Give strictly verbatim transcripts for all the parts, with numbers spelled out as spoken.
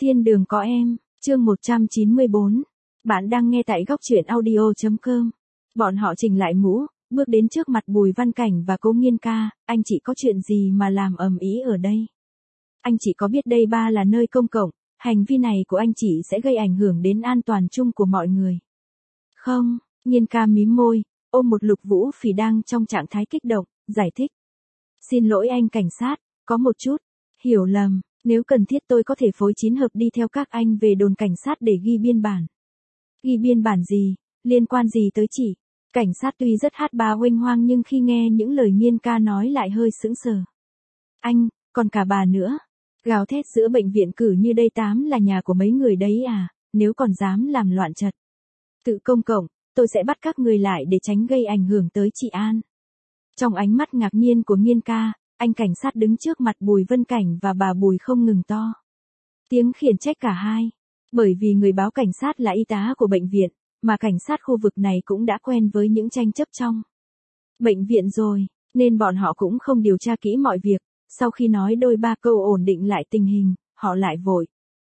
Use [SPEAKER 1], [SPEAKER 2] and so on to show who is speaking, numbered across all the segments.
[SPEAKER 1] Thiên đường có em, chương một trăm chín mươi bốn. Bạn đang nghe tại góc truyện audio chấm com. Bọn họ chỉnh lại mũ, bước đến trước mặt Bùi Văn Cảnh và Cố Nghiên Ca. Anh chị có chuyện gì mà làm ầm ĩ ở đây? Anh chị có biết đây ba là nơi công cộng, hành vi này của anh chị sẽ gây ảnh hưởng đến an toàn chung của mọi người. Không, Nghiên Ca mím môi, ôm một Lục Vũ Phỉ đang trong trạng thái kích động, giải thích. Xin lỗi anh cảnh sát, có một chút hiểu lầm, nếu cần thiết tôi có thể phối chín hợp đi theo các anh về đồn cảnh sát để ghi biên bản. Ghi biên bản gì, liên quan gì tới chị? Cảnh sát tuy rất hát bà huênh hoang nhưng khi nghe những lời Nghiên Ca nói lại hơi sững sờ. Anh, còn cả bà nữa. Gào thét giữa bệnh viện cử như đây tám là nhà của mấy người đấy à, nếu còn dám làm loạn trật tự công cộng, tôi sẽ bắt các người lại để tránh gây ảnh hưởng tới chị An. Trong ánh mắt ngạc nhiên của Nghiên Ca, anh cảnh sát đứng trước mặt Bùi Văn Cảnh và bà Bùi không ngừng to tiếng khiển trách cả hai. Bởi vì người báo cảnh sát là y tá của bệnh viện, mà cảnh sát khu vực này cũng đã quen với những tranh chấp trong bệnh viện rồi, nên bọn họ cũng không điều tra kỹ mọi việc. Sau khi nói đôi ba câu ổn định lại tình hình, họ lại vội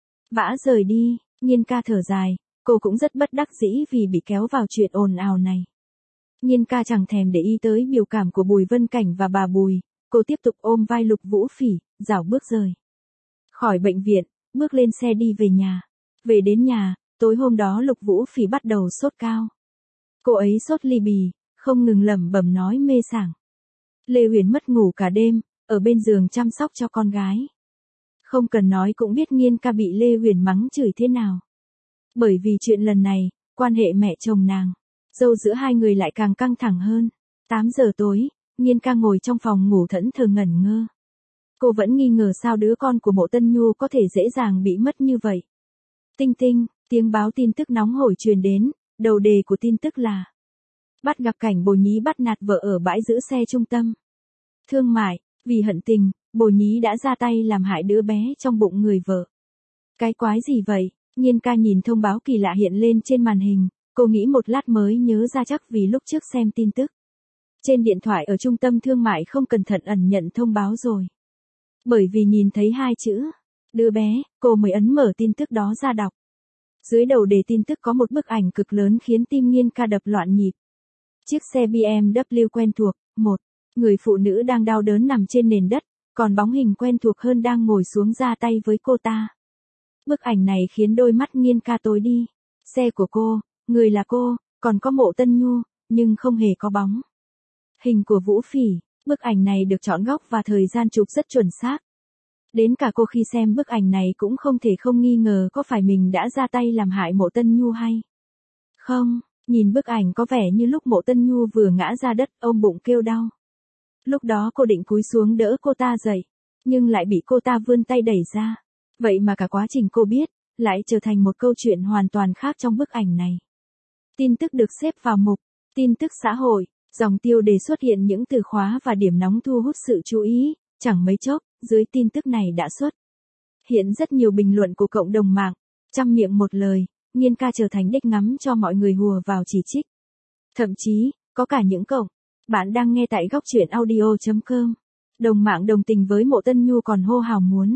[SPEAKER 1] vã rời đi. Nghiên Ca thở dài, cô cũng rất bất đắc dĩ vì bị kéo vào chuyện ồn ào này. Nghiên Ca chẳng thèm để ý tới biểu cảm của Bùi Văn Cảnh và bà Bùi, cô tiếp tục ôm vai Lục Vũ Phỉ, rảo bước rời khỏi bệnh viện, bước lên xe đi về nhà. Về đến nhà, tối hôm đó Lục Vũ Phỉ bắt đầu sốt cao. Cô ấy sốt ly bì, không ngừng lẩm bẩm nói mê sảng. Lê Huyền mất ngủ cả đêm, ở bên giường chăm sóc cho con gái. Không cần nói cũng biết Nghiên Ca bị Lê Huyền mắng chửi thế nào. Bởi vì chuyện lần này, quan hệ mẹ chồng nàng dâu giữa hai người lại càng căng thẳng hơn. tám giờ tối, Nghiên Ca ngồi trong phòng ngủ thẫn thờ ngẩn ngơ. Cô vẫn nghi ngờ sao đứa con của Mộ Tân Nhu có thể dễ dàng bị mất như vậy. Tinh tinh, tiếng báo tin tức nóng hổi truyền đến, đầu đề của tin tức là bắt gặp cảnh Bồ Nhí bắt nạt vợ ở bãi giữ xe trung tâm thương mại, vì hận tình, Bồ Nhí đã ra tay làm hại đứa bé trong bụng người vợ. Cái quái gì vậy? Nghiên Ca nhìn thông báo kỳ lạ hiện lên trên màn hình, cô nghĩ một lát mới nhớ ra chắc vì lúc trước xem tin tức trên điện thoại ở trung tâm thương mại không cẩn thận ẩn nhận thông báo rồi. Bởi vì nhìn thấy hai chữ đứa bé, cô mới ấn mở tin tức đó ra đọc. Dưới đầu đề tin tức có một bức ảnh cực lớn khiến tim Nghiên Ca đập loạn nhịp. Chiếc xe bê em vê quen thuộc, một người phụ nữ đang đau đớn nằm trên nền đất, còn bóng hình quen thuộc hơn đang ngồi xuống ra tay với cô ta. Bức ảnh này khiến đôi mắt Nghiên Ca tối đi. Xe của cô, người là cô, còn có Mộ Tân Nhu, nhưng không hề có bóng hình của Vũ Phỉ. Bức ảnh này được chọn góc và thời gian chụp rất chuẩn xác. Đến cả cô khi xem bức ảnh này cũng không thể không nghi ngờ có phải mình đã ra tay làm hại Mộ Tân Nhu hay không. Nhìn bức ảnh có vẻ như lúc Mộ Tân Nhu vừa ngã ra đất ôm bụng kêu đau. Lúc đó cô định cúi xuống đỡ cô ta dậy, nhưng lại bị cô ta vươn tay đẩy ra. Vậy mà cả quá trình cô biết, lại trở thành một câu chuyện hoàn toàn khác trong bức ảnh này. Tin tức được xếp vào mục tin tức xã hội, dòng tiêu đề xuất hiện những từ khóa và điểm nóng thu hút sự chú ý. Chẳng mấy chốc, dưới tin tức này đã xuất hiện rất nhiều bình luận của cộng đồng mạng. Trăm miệng một lời, Nghiên Ca trở thành đích ngắm cho mọi người hùa vào chỉ trích. Thậm chí, có cả những cộng bạn đang nghe tại góc truyện audio chấm com. Đồng mạng đồng tình với Mộ Tân Nhu còn hô hào muốn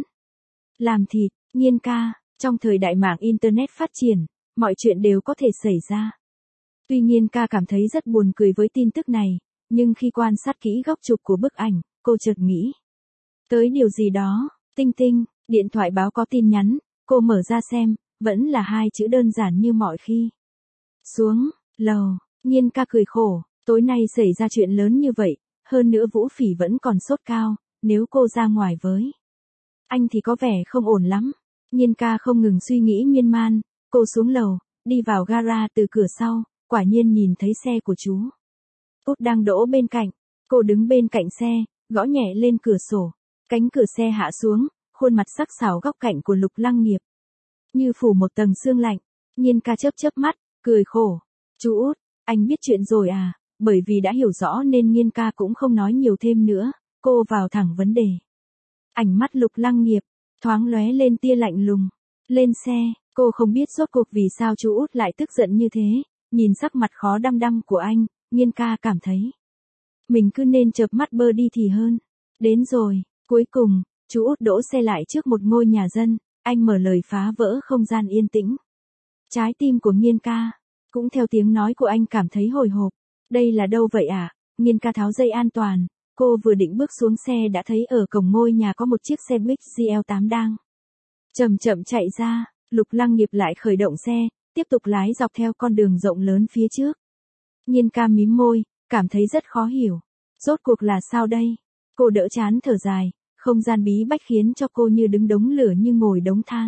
[SPEAKER 1] làm thịt Nghiên Ca. Trong thời đại mạng Internet phát triển, mọi chuyện đều có thể xảy ra. Tuy Nghiên Ca cảm thấy rất buồn cười với tin tức này, nhưng khi quan sát kỹ góc chụp của bức ảnh, cô chợt nghĩ tới điều gì đó. Tinh tinh, điện thoại báo có tin nhắn, cô mở ra xem, vẫn là hai chữ đơn giản như mọi khi. Xuống lầu. Nghiên Ca cười khổ, tối nay xảy ra chuyện lớn như vậy, hơn nữa Vũ Phỉ vẫn còn sốt cao, nếu cô ra ngoài với anh thì có vẻ không ổn lắm. Nghiên Ca không ngừng suy nghĩ miên man, cô xuống lầu, đi vào gara từ cửa sau, quả nhiên nhìn thấy xe của chú Út đang đỗ bên cạnh. Cô đứng bên cạnh xe, gõ nhẹ lên cửa sổ, cánh cửa xe hạ xuống, khuôn mặt sắc sảo góc cạnh của Lục Lăng Nghiệp như phủ một tầng sương lạnh. Nghiên Ca chớp chớp mắt, cười khổ. Chú Út, anh biết chuyện rồi à? Bởi vì đã hiểu rõ nên Nghiên Ca cũng không nói nhiều thêm nữa, cô vào thẳng vấn đề. Ánh mắt Lục Lăng Nghiệp thoáng lóe lên tia lạnh lùng. Lên xe, cô không biết rốt cuộc vì sao chú Út lại tức giận như thế. Nhìn sắc mặt khó đăm đăm của anh, Nghiên Ca cảm thấy mình cứ nên chợp mắt bơ đi thì hơn. Đến rồi, cuối cùng, chú Út đỗ xe lại trước một ngôi nhà dân. anh mở lời phá vỡ không gian yên tĩnh. Trái tim của Nghiên ca, cũng theo tiếng nói của anh cảm thấy hồi hộp. Đây là đâu vậy ạ? À? Nghiên ca tháo dây an toàn, cô vừa định bước xuống xe đã thấy ở cổng ngôi nhà có một chiếc xe buýt G L tám đang chậm chậm chạy ra. Lục Lăng Nghiệp lại khởi động xe, tiếp tục lái dọc theo con đường rộng lớn phía trước. Nghiên ca mím môi, cảm thấy rất khó hiểu. Rốt cuộc là sao đây? Cô đỡ chán thở dài, không gian bí bách khiến cho cô như đứng đống lửa như ngồi đống than.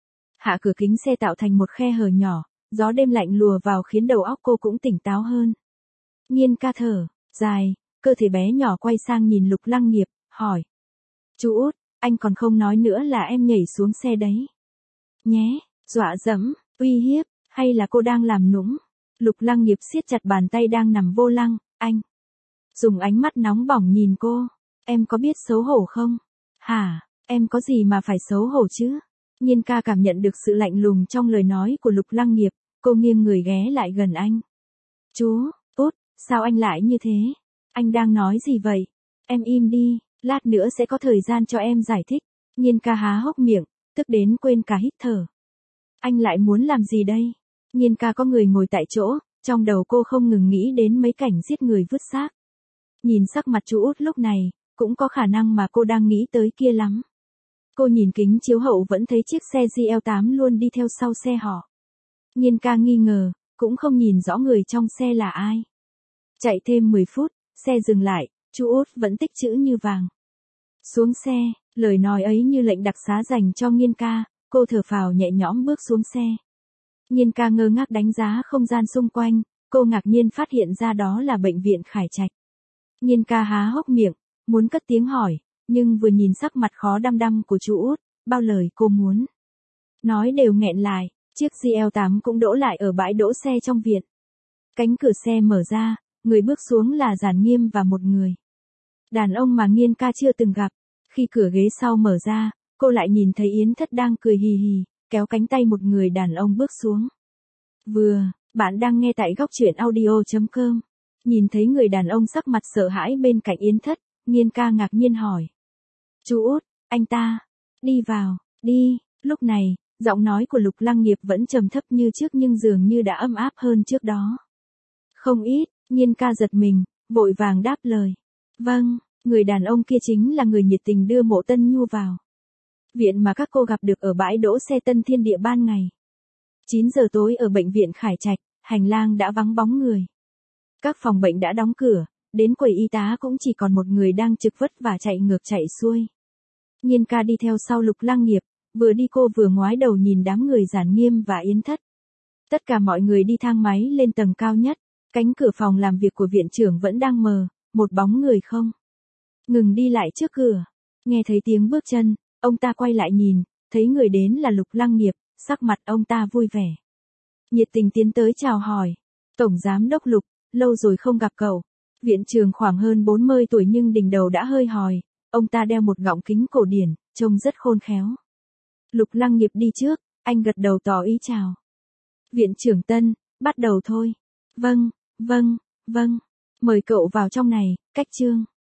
[SPEAKER 1] Hạ cửa kính xe tạo thành một khe hở nhỏ, gió đêm lạnh lùa vào khiến đầu óc cô cũng tỉnh táo hơn. Nghiên ca thở dài, cơ thể bé nhỏ quay sang nhìn Lục Lăng Nghiệp, hỏi. Chú út, anh còn không nói nữa là em nhảy xuống xe đấy. Nhé, dọa dẫm, uy hiếp, hay là cô đang làm nũng? Lục Lăng Nghiệp siết chặt bàn tay đang nằm vô lăng, anh. Dùng ánh mắt nóng bỏng nhìn cô, em có biết xấu hổ không? Hả, em có gì mà phải xấu hổ chứ? Nghiên ca cảm nhận được sự lạnh lùng trong lời nói của Lục Lăng Nghiệp, cô nghiêng người ghé lại gần anh. Chú, út, sao anh lại như thế? Anh đang nói gì vậy? Em im đi, lát nữa sẽ có thời gian cho em giải thích. Nghiên ca há hốc miệng, tức đến quên cả hít thở. Anh lại muốn làm gì đây? Nghiên ca có người ngồi tại chỗ, trong đầu cô không ngừng nghĩ đến mấy cảnh giết người vứt xác. Nhìn sắc mặt chú út lúc này, cũng có khả năng mà cô đang nghĩ tới kia lắm. Cô nhìn kính chiếu hậu vẫn thấy chiếc xe G L tám luôn đi theo sau xe họ. Nghiên ca nghi ngờ, cũng không nhìn rõ người trong xe là ai. Chạy thêm mười phút, xe dừng lại, chú út vẫn tích chữ như vàng. Xuống xe, lời nói ấy như lệnh đặc xá dành cho Nghiên ca, cô thở phào nhẹ nhõm bước xuống xe. Nghiên ca ngơ ngác đánh giá không gian xung quanh, cô ngạc nhiên phát hiện ra đó là bệnh viện Khải Trạch. Nghiên ca há hốc miệng, muốn cất tiếng hỏi, nhưng vừa nhìn sắc mặt khó đăm đăm của chú út, bao lời cô muốn nói đều nghẹn lại. Chiếc G L tám cũng đỗ lại ở bãi đỗ xe trong viện. Cánh cửa xe mở ra, người bước xuống là Giản Nghiêm và một người đàn ông mà Nghiên ca chưa từng gặp. Khi cửa ghế sau mở ra, cô lại nhìn thấy Yến Thất đang cười hì hì, kéo cánh tay một người đàn ông bước xuống. Vừa, bạn đang nghe tại góc truyện audio chấm com. Nhìn thấy người đàn ông sắc mặt sợ hãi bên cạnh Yến Thất, Nghiên ca ngạc nhiên hỏi. Chú út, anh ta, đi vào, đi. Lúc này, giọng nói của Lục Lăng Nghiệp vẫn trầm thấp như trước nhưng dường như đã ấm áp hơn trước đó. Không ít, Nghiên ca giật mình, vội vàng đáp lời. Vâng, người đàn ông kia chính là người nhiệt tình đưa Mộ Tân Nhu vào viện mà các cô gặp được ở bãi đỗ xe Tân Thiên Địa ban ngày. chín giờ tối ở bệnh viện Khải Trạch, hành lang đã vắng bóng người. Các phòng bệnh đã đóng cửa, đến quầy y tá cũng chỉ còn một người đang trực vất vả chạy ngược chạy xuôi. Nghiên ca đi theo sau Lục Lăng Nghiệp, vừa đi cô vừa ngoái đầu nhìn đám người Giản Nghiêm và Yến Thất. Tất cả mọi người đi thang máy lên tầng cao nhất, cánh cửa phòng làm việc của viện trưởng vẫn đang mờ, một bóng người không ngừng đi lại trước cửa. Nghe thấy tiếng bước chân, ông ta quay lại nhìn, thấy người đến là Lục Lăng Nghiệp, sắc mặt ông ta vui vẻ. Nhiệt tình tiến tới chào hỏi. Tổng giám đốc Lục, lâu rồi không gặp cậu. Viện trưởng khoảng hơn bốn mươi tuổi nhưng đỉnh đầu đã hơi hòi, ông ta đeo một gọng kính cổ điển, trông rất khôn khéo. Lục Lăng Nghiệp đi trước, anh gật đầu tỏ ý chào. Viện trưởng Tân, bắt đầu thôi. Vâng, vâng, vâng. Mời cậu vào trong này, Cách Trương.